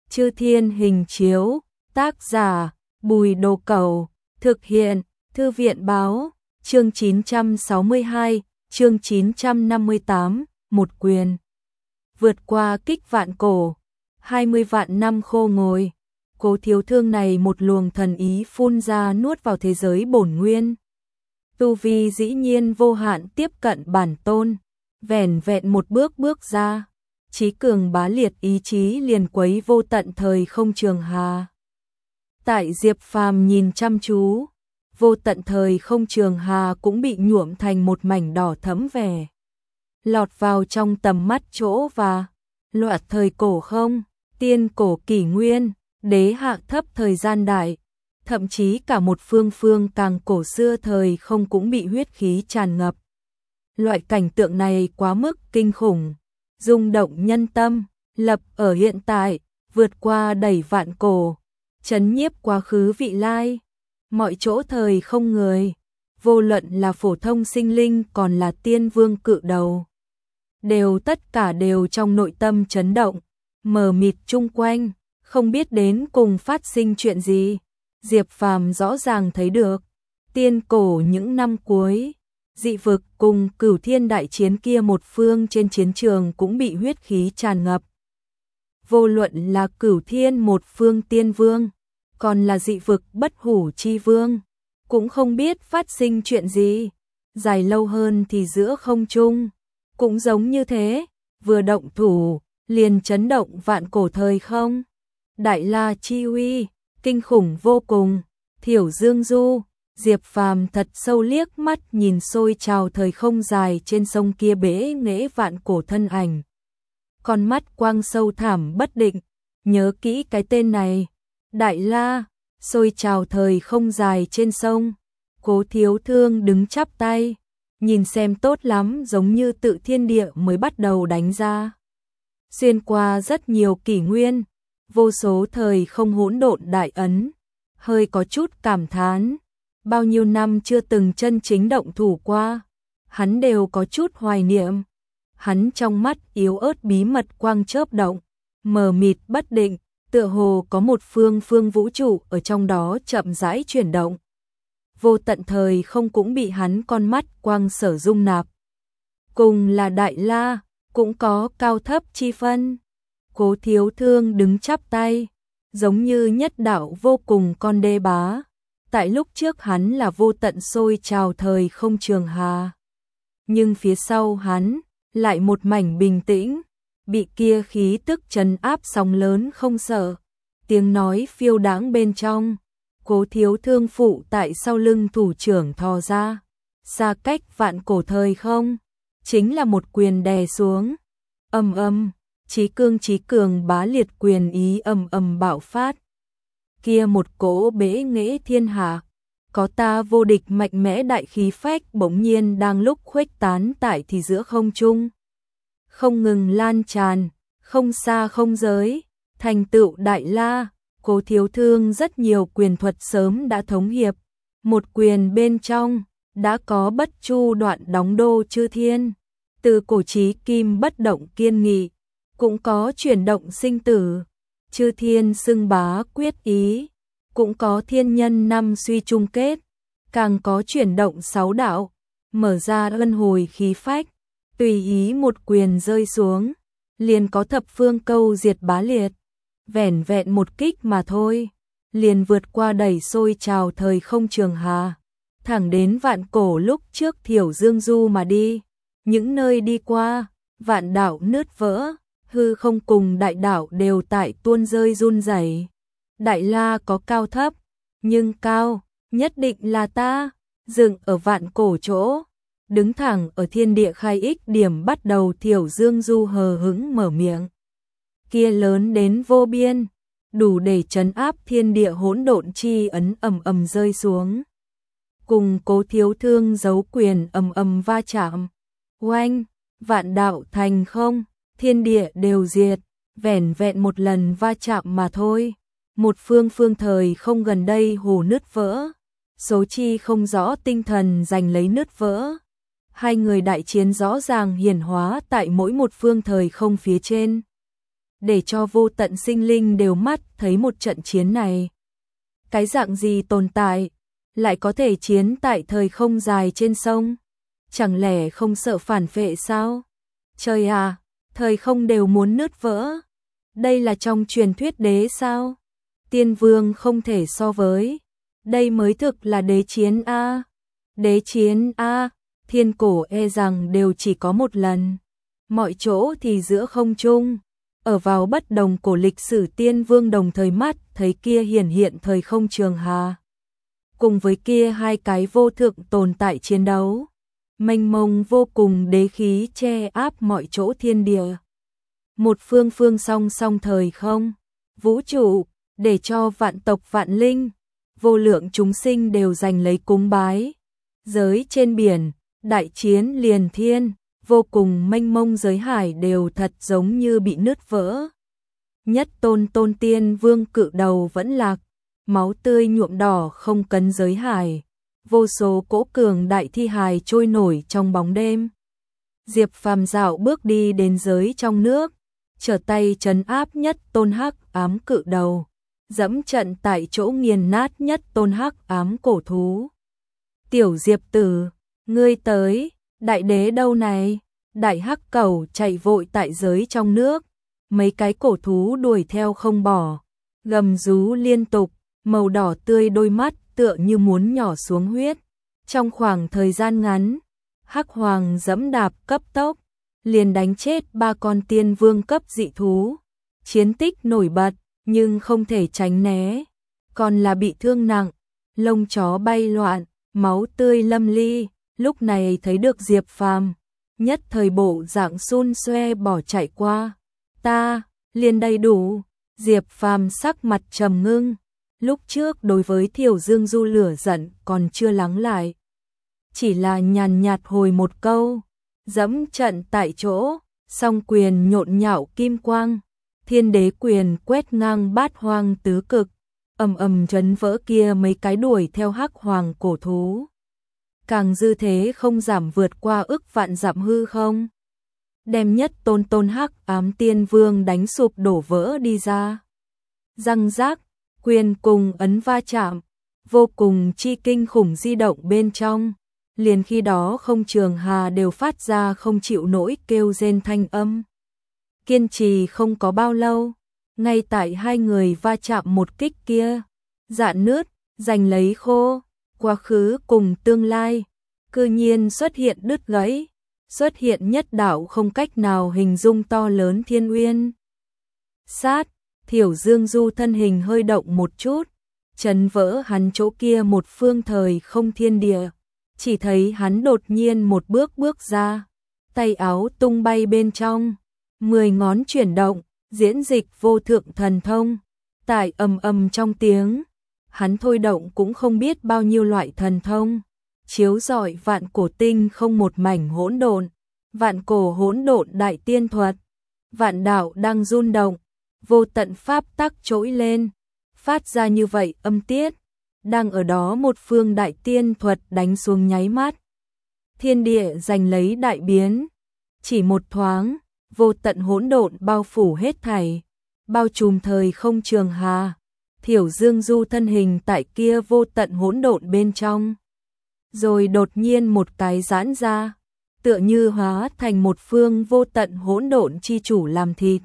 Chư Thiên Hình Chiếu, tác giả Bùi Đồ Cẩu, thực hiện Thư viện Báo, chương 962, chương 958, một quyền. Vượt qua kích vạn cổ, 20 vạn năm khô ngồi, Cố Thiếu Thương này một luồng thần ý phun ra nuốt vào thế giới bổn nguyên. Tu vi dĩ nhiên vô hạn tiếp cận bản tôn, vẻn vẹn một bước bước ra, chí cường bá liệt ý chí liền quấy vô tận thời không trường hà. Tại Diệp Phàm nhìn chăm chú, vô tận thời không trường hà cũng bị nhuộm thành một mảnh đỏ thẫm vẻ. Lọt vào trong tầm mắt chỗ và loạt thời cổ không, tiên cổ kỷ nguyên, đế hạ thấp thời gian đại, thậm chí cả một phương càng cổ xưa thời không cũng bị huyết khí tràn ngập. Loại cảnh tượng này quá mức kinh khủng, rung động nhân tâm, lập ở hiện tại, vượt qua đẩy vạn cổ, chấn nhiếp quá khứ vị lai, mọi chỗ thời không người, vô luận là phổ thông sinh linh còn là tiên vương cự đầu. Tất cả đều trong nội tâm chấn động, mờ mịt chung quanh, không biết đến cùng phát sinh chuyện gì. Diệp Phàm rõ ràng thấy được, tiên cổ những năm cuối, dị vực cùng Cửu Thiên đại chiến kia một phương trên chiến trường cũng bị huyết khí tràn ngập. Vô luận là Cửu Thiên một phương tiên vương, còn là dị vực bất hủ chi vương, cũng không biết phát sinh chuyện gì. Dài lâu hơn thì giữa không trung, cũng giống như thế, vừa động thủ, liền chấn động vạn cổ thời không. Đại La chi uy, kinh khủng vô cùng. Thiểu Dương Du, Diệp Phàm thật sâu liếc mắt nhìn sôi trào thời không dài trên sông kia bể nghễ vạn cổ thân ảnh. Con mắt quang sâu thẳm bất định, nhớ kỹ cái tên này. Đại La, sôi trào thời không dài trên sông. Cố Thiếu Thương đứng chắp tay, nhìn xem tốt lắm, giống như tự thiên địa mới bắt đầu đánh ra. Xuyên qua rất nhiều kỷ nguyên, vô số thời không hỗn độn đại ấn, hơi có chút cảm thán, bao nhiêu năm chưa từng chân chính động thủ qua, hắn đều có chút hoài niệm. Hắn trong mắt yếu ớt bí mật quang chớp động, mờ mịt bất định, tựa hồ có một phương vũ trụ ở trong đó chậm rãi chuyển động. Vô tận thời không cũng bị hắn con mắt quang sở dung nạp. Cùng là Đại La, cũng có cao thấp chi phân. Cố Thiếu Thương đứng chắp tay, giống như nhất đạo vô cùng con đê bá. Tại lúc trước hắn là vô tận sôi trào thời không trường hà, nhưng phía sau hắn lại một mảnh bình tĩnh, bị kia khí tức trấn áp sóng lớn không sợ. Tiếng nói phiêu đãng bên trong, Cố Thiếu Thương phụ tại sau lưng thủ trưởng thò ra, xa cách vạn cổ thời không, chính là một quyền đè xuống. Ầm ầm, chí cường bá liệt quyền ý ầm ầm bạo phát. Kia một cỗ bế nghễ thiên hạ, có ta vô địch mạnh mẽ đại khí phách bỗng nhiên đang lúc khuếch tán tại thì giữa không trung, không ngừng lan tràn, không xa không giới, thành tựu Đại La. Cố Thiếu Thương rất nhiều quyền thuật sớm đã thống hiệp, một quyền bên trong đã có bất chu đoạn đóng đô chư thiên, từ cổ chí kim bất động kiên nghị, cũng có chuyển động sinh tử, chư thiên xưng bá quyết ý, cũng có thiên nhân năm suy chung kết, càng có chuyển động sáu đạo, mở ra luân hồi khí phách, tùy ý một quyền rơi xuống, liền có thập phương câu diệt bá liệt. Vẻn vẹn một kích mà thôi, liền vượt qua đẩy sôi trào thời không trường hà, thẳng đến vạn cổ lúc trước Thiểu Dương Du mà đi. Những nơi đi qua, vạn đạo nứt vỡ, hư không cùng đại đạo đều tại tuôn rơi run rẩy. Đại La có cao thấp, nhưng cao nhất định là ta, dựng ở vạn cổ chỗ, đứng thẳng ở thiên địa khai ích điểm bắt đầu. Thiểu Dương Du hờ hững mở miệng, kia lớn đến vô biên, đủ để trấn áp thiên địa hỗn độn chi ấn ầm ầm rơi xuống. Cùng Cố Thiếu Thương giấu quyền ầm ầm va chạm, oanh, vạn đạo thành không, thiên địa đều diệt, vẻn vẹn một lần va chạm mà thôi. Một phương thời không gần đây hồ nứt vỡ, số chi không rõ tinh thần giành lấy nứt vỡ. Hai người đại chiến rõ ràng hiển hóa tại mỗi một phương thời không phía trên. để cho vô tận sinh linh đều mắt thấy một trận chiến này. Cái dạng gì tồn tại, lại có thể chiến tại thời không dài trên sông? Chẳng lẽ không sợ phản phệ sao? Trời à, thời không đều muốn nứt vỡ. Đây là trong truyền thuyết đế sao? Tiên vương không thể so với. Đây mới thực là đế chiến a. Đế chiến a, thiên cổ e rằng đều chỉ có một lần. Mọi chỗ thì giữa không trung. Ở vào bất đồng của lịch sử tiên vương đồng thời mắt thấy kia hiển hiện thời không trường hà. Cùng với kia hai cái vô thượng tồn tại chiến đấu. Mênh mông vô cùng đế khí che áp mọi chỗ thiên địa. Một phương phương song song thời không, vũ trụ, để cho vạn tộc vạn linh, vô lượng chúng sinh đều giành lấy cúng bái. Giới trên biển, đại chiến liền thiên, vô cùng mênh mông giới hải đều thật giống như bị nứt vỡ. Nhất tôn tôn tiên vương cự đầu vẫn lạc, máu tươi nhuộm đỏ không cấn giới hải. Vô số cỗ cường đại thi hài trôi nổi trong bóng đêm. Diệp Phàm dạo bước đi đến giới trong nước, trở tay trấn áp nhất tôn hắc ám cự đầu, dẫm trận tại chỗ nghiền nát nhất tôn hắc ám cổ thú. Tiểu Diệp tử, ngươi tới, đại đế đâu này? Đại hắc cẩu chạy vội tại giới trong nước, mấy cái cổ thú đuổi theo không bỏ, gầm rú liên tục, màu đỏ tươi đôi mắt tựa như muốn nhỏ xuống huyết. Trong khoảng thời gian ngắn, hắc hoàng dẫm đạp cấp tốc, liền đánh chết 3 con tiên vương cấp dị thú. Chiến tích nổi bật, nhưng không thể tránh né, còn là bị thương nặng, lông chó bay loạn, máu tươi lâm ly. Lúc này thấy được Diệp Phàm, nhất thời bộ dạng xun xoe bỏ chạy qua. Ta, liền đầy đủ. Diệp Phàm sắc mặt trầm ngưng. Lúc trước đối với Thiểu Dương Du lửa giận còn chưa lắng lại. Chỉ là nhàn nhạt hồi một câu, dẫm trận tại chỗ, song quyền nhộn nhạo kim quang, thiên đế quyền quét ngang bát hoang tứ cực, ầm ầm chấn vỡ kia mấy cái đuổi theo hắc hoàng cổ thú. Càng dư thế không giảm vượt qua ức vạn dặm hư không. Đem nhất tôn tôn hắc ám tiên vương đánh sụp đổ vỡ đi ra. Răng rác, quyền cùng ấn va chạm, vô cùng chi kinh khủng di động bên trong. Liền khi đó không trường hà đều phát ra không chịu nổi kêu rên thanh âm. Kiên trì không có bao lâu, ngay tại hai người va chạm một kích kia, dạn nứt, giành lấy khô, quá khứ cùng tương lai, cư nhiên xuất hiện đứt gãy, xuất hiện nhất đạo không cách nào hình dung to lớn thiên uyên. Sát, Thiểu Dương Du thân hình hơi động một chút, chấn vỡ hắn chỗ kia một phương thời không thiên địa. Chỉ thấy hắn đột nhiên một bước bước ra, tay áo tung bay bên trong, 10 ngón chuyển động, diễn dịch vô thượng thần thông. Tại ầm ầm trong tiếng, hắn thôi động cũng không biết bao nhiêu loại thần thông, chiếu rọi vạn cổ tinh không một mảnh hỗn độn, vạn cổ hỗn độn đại tiên thuật, vạn đạo đang run động, vô tận pháp tắc trỗi lên, phát ra như vậy âm tiết. Đang ở đó một phương đại tiên thuật đánh xuống nháy mắt. Thiên địa giành lấy đại biến. Chỉ một thoáng, vô tận hỗn độn bao phủ hết thảy, bao trùm thời không trường hà. Thiểu Dương Du thân hình tại kia vô tận hỗn độn bên trong. Rồi đột nhiên một cái giãn ra, tựa như hóa thành một phương vô tận hỗn độn chi chủ làm thịt.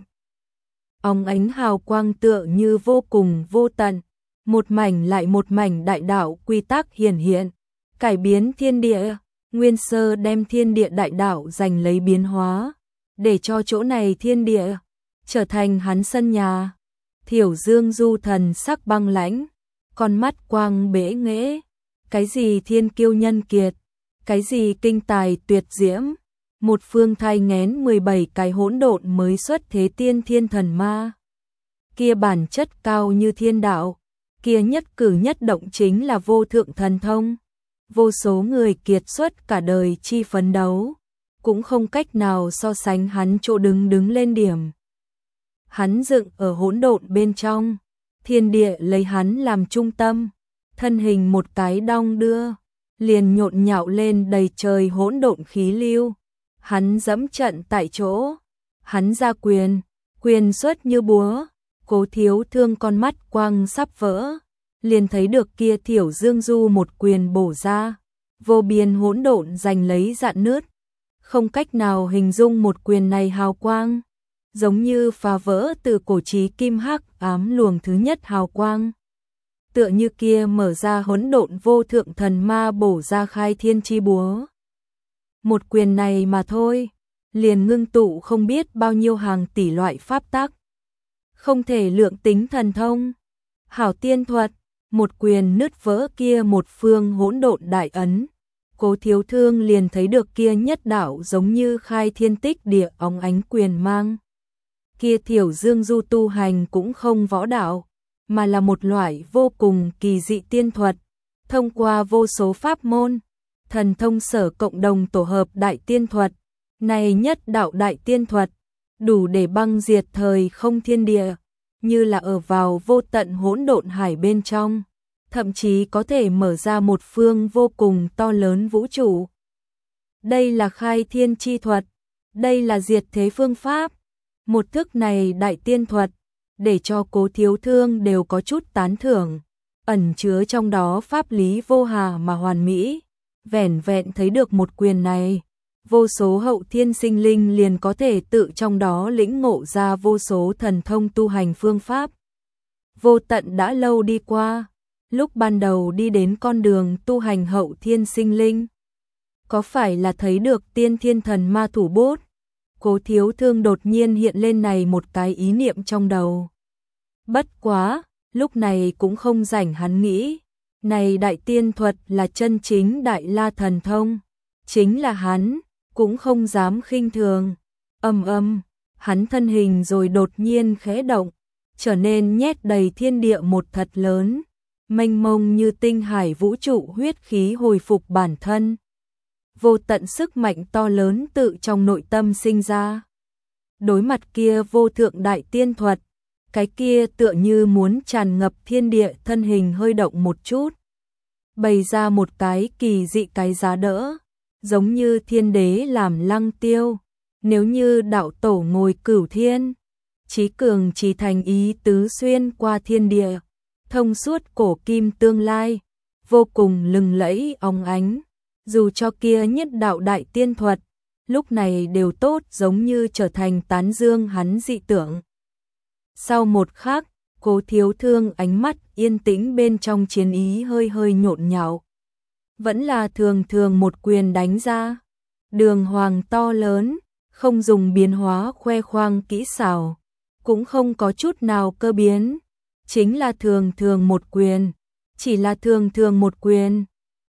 Óng ánh hào quang tựa như vô cùng vô tận. Một mảnh lại một mảnh đại đạo quy tắc hiển hiện, cải biến thiên địa, nguyên sơ đem thiên địa đại đạo giành lấy biến hóa, để cho chỗ này thiên địa trở thành hắn sân nhà. Thiểu Dương Du thần sắc băng lãnh, con mắt quang bế nghễ, cái gì thiên kiêu nhân kiệt, cái gì kinh tài tuyệt diễm, một phương thai nghén 17 cái hỗn độn mới xuất thế tiên thiên thần ma. Kia bản chất cao như thiên đạo, kia nhất cử nhất động chính là vô thượng thần thông. Vô số người kiệt xuất cả đời chi phấn đấu, cũng không cách nào so sánh hắn chỗ đứng lên điểm. Hắn dựng ở hỗn độn bên trong, thiên địa lấy hắn làm trung tâm, thân hình một cái đong đưa, liền nhộn nhạo lên đầy trời hỗn độn khí lưu. Hắn dẫm trận tại chỗ, hắn ra quyền, quyền xuất như búa, Cố Thiếu Thương con mắt quang sắp vỡ, liền thấy được kia Thiểu Dương Du một quyền bổ ra, vô biên hỗn độn giành lấy rạn nứt, không cách nào hình dung một quyền này hào quang, giống như phá vỡ từ cổ chí kim hắc ám luồng thứ nhất hào quang. Tựa như kia mở ra hỗn độn vô thượng thần ma bổ ra khai thiên chi búa. Một quyền này mà thôi, liền ngưng tụ không biết bao nhiêu hàng tỷ loại pháp tắc. Không thể lượng tính thần thông, hảo tiên thuật, một quyền nứt vỡ kia một phương hỗn độn đại ấn. Cố Thiếu Thương liền thấy được kia nhất đạo giống như khai thiên tích địa óng ánh quyền mang. Kia Thiểu Dương Du tu hành cũng không võ đạo, mà là một loại vô cùng kỳ dị tiên thuật, thông qua vô số pháp môn, thần thông sở cộng đồng tổ hợp đại tiên thuật. Này nhất đạo đại tiên thuật, đủ để băng diệt thời không thiên địa, như là ở vào vô tận hỗn độn hải bên trong, thậm chí có thể mở ra một phương vô cùng to lớn vũ trụ. Đây là khai thiên chi thuật, đây là diệt thế phương pháp. Một thức này đại tiên thuật, để cho Cố Thiếu Thương đều có chút tán thưởng, ẩn chứa trong đó pháp lý vô hà mà hoàn mỹ. Vẻn vẹn thấy được một quyền này, vô số hậu thiên sinh linh liền có thể tự trong đó lĩnh ngộ ra vô số thần thông tu hành phương pháp. Vô tận đã lâu đi qua, lúc ban đầu đi đến con đường tu hành hậu thiên sinh linh, có phải là thấy được tiên thiên thần ma thủ bút? Cố Thiếu Thương đột nhiên hiện lên này một cái ý niệm trong đầu. Bất quá, lúc này cũng không rảnh hắn nghĩ, này đại tiên thuật là chân chính đại la thần thông, chính là hắn cũng không dám khinh thường. Hắn thân hình rồi đột nhiên khẽ động, trở nên nhét đầy thiên địa một thật lớn, mênh mông như tinh hải vũ trụ huyết khí hồi phục bản thân. Vô tận sức mạnh to lớn tự trong nội tâm sinh ra. Đối mặt kia vô thượng đại tiên thuật, cái kia tựa như muốn tràn ngập thiên địa, thân hình hơi động một chút, bày ra một cái kỳ dị cái giá đỡ, giống như thiên đế làm lăng tiêu, nếu như đạo tổ ngồi cửu thiên, chí cường chí thành ý tứ xuyên qua thiên địa, thông suốt cổ kim tương lai, vô cùng lừng lẫy óng ánh. Dù cho kia nhất đạo đại tiên thuật, lúc này đều tốt giống như trở thành tán dương hắn dị tưởng. Sau một khắc, Cố Thiếu Thương ánh mắt yên tĩnh bên trong chiến ý hơi hơi nhộn nhạo. Vẫn là thường thường một quyền đánh ra, đường hoàng to lớn, không dùng biến hóa khoe khoang kỹ xảo, cũng không có chút nào cơ biến, chính là thường thường một quyền, chỉ là thường thường một quyền.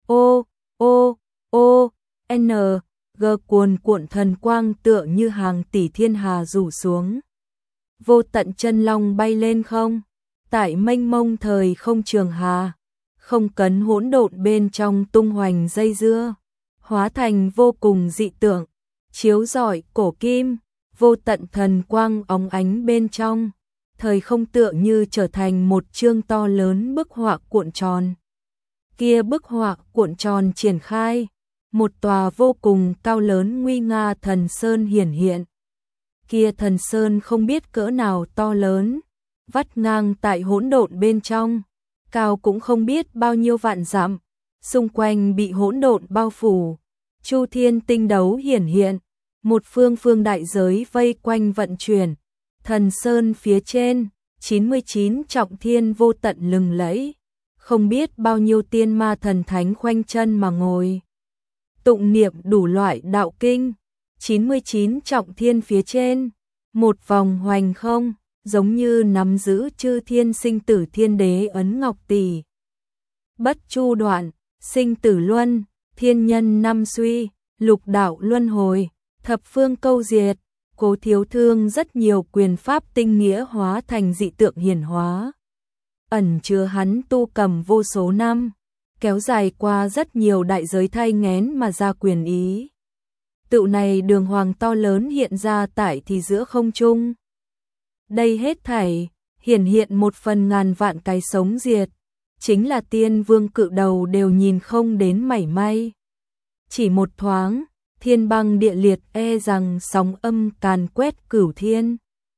N, G cuồn cuộn thần quang tựa như hàng tỷ thiên hà rủ xuống. Vô tận chân long bay lên không, tại mênh mông thời không trường hà, không cấn hỗn độn bên trong tung hoành dây dưa, hóa thành vô cùng dị tượng, chiếu rọi cổ kim, vô tận thần quang óng ánh bên trong, thời không tựa như trở thành một chương to lớn bức họa cuộn tròn. Kia bức họa cuộn tròn triển khai, một tòa vô cùng cao lớn nguy nga thần sơn hiển hiện. Kia thần sơn không biết cỡ nào to lớn, vắt ngang tại hỗn độn bên trong, cao cũng không biết bao nhiêu vạn dặm, xung quanh bị hỗn độn bao phủ, chu thiên tinh đấu hiển hiện, một phương phương đại giới vây quanh vận chuyển, thần sơn phía trên, 99 trọng thiên vô tận lừng lẫy, không biết bao nhiêu tiên ma thần thánh khoanh chân mà ngồi. Tụng niệm đủ loại đạo kinh, 99 trọng thiên phía trên, một vòng hoành không, giống như nắm giữ chư thiên sinh tử thiên đế ấn ngọc tỷ. Bất chu đoạn, sinh tử luân, thiên nhân năm suy, lục đạo luân hồi, thập phương câu diệt. Cố Thiếu Thương rất nhiều quyền pháp tinh nghĩa hóa thành dị tượng hiển hóa, ẩn chứa hắn tu cầm vô số năm, kéo dài qua rất nhiều đại giới thay ngén mà ra quyền ý. Tựu này đường hoàng to lớn hiện ra tại thì giữa không trung. Đây hết thảy, hiển hiện một phần ngàn vạn cái sống diệt, chính là tiên vương cự đầu đều nhìn không đến mảy may. Chỉ một thoáng, thiên băng địa liệt e rằng sóng âm càn quét cửu thiên.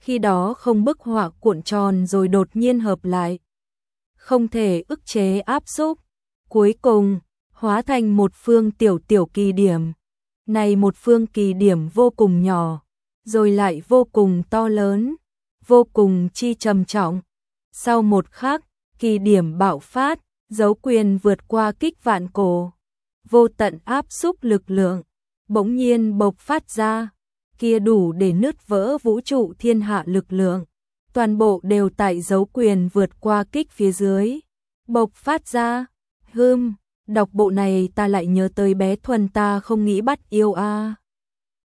Khi đó không bức họa cuộn tròn rồi đột nhiên hợp lại. Không thể ức chế áp xúc. Cuối cùng, hóa thành một phương tiểu tiểu kỳ điểm. Này một phương kỳ điểm vô cùng nhỏ, rồi lại vô cùng to lớn, vô cùng chi trầm trọng. Sau một khắc, kỳ điểm bạo phát, dấu quyền vượt qua kích vạn cổ. Vô tận áp xúc lực lượng, bỗng nhiên bộc phát ra, kia đủ để nứt vỡ vũ trụ thiên hạ lực lượng. Toàn bộ đều tại dấu quyền vượt qua kích phía dưới. Bộc phát ra, đọc bộ này ta lại nhớ tới bé Thuần ta không nghĩ bắt yêu a.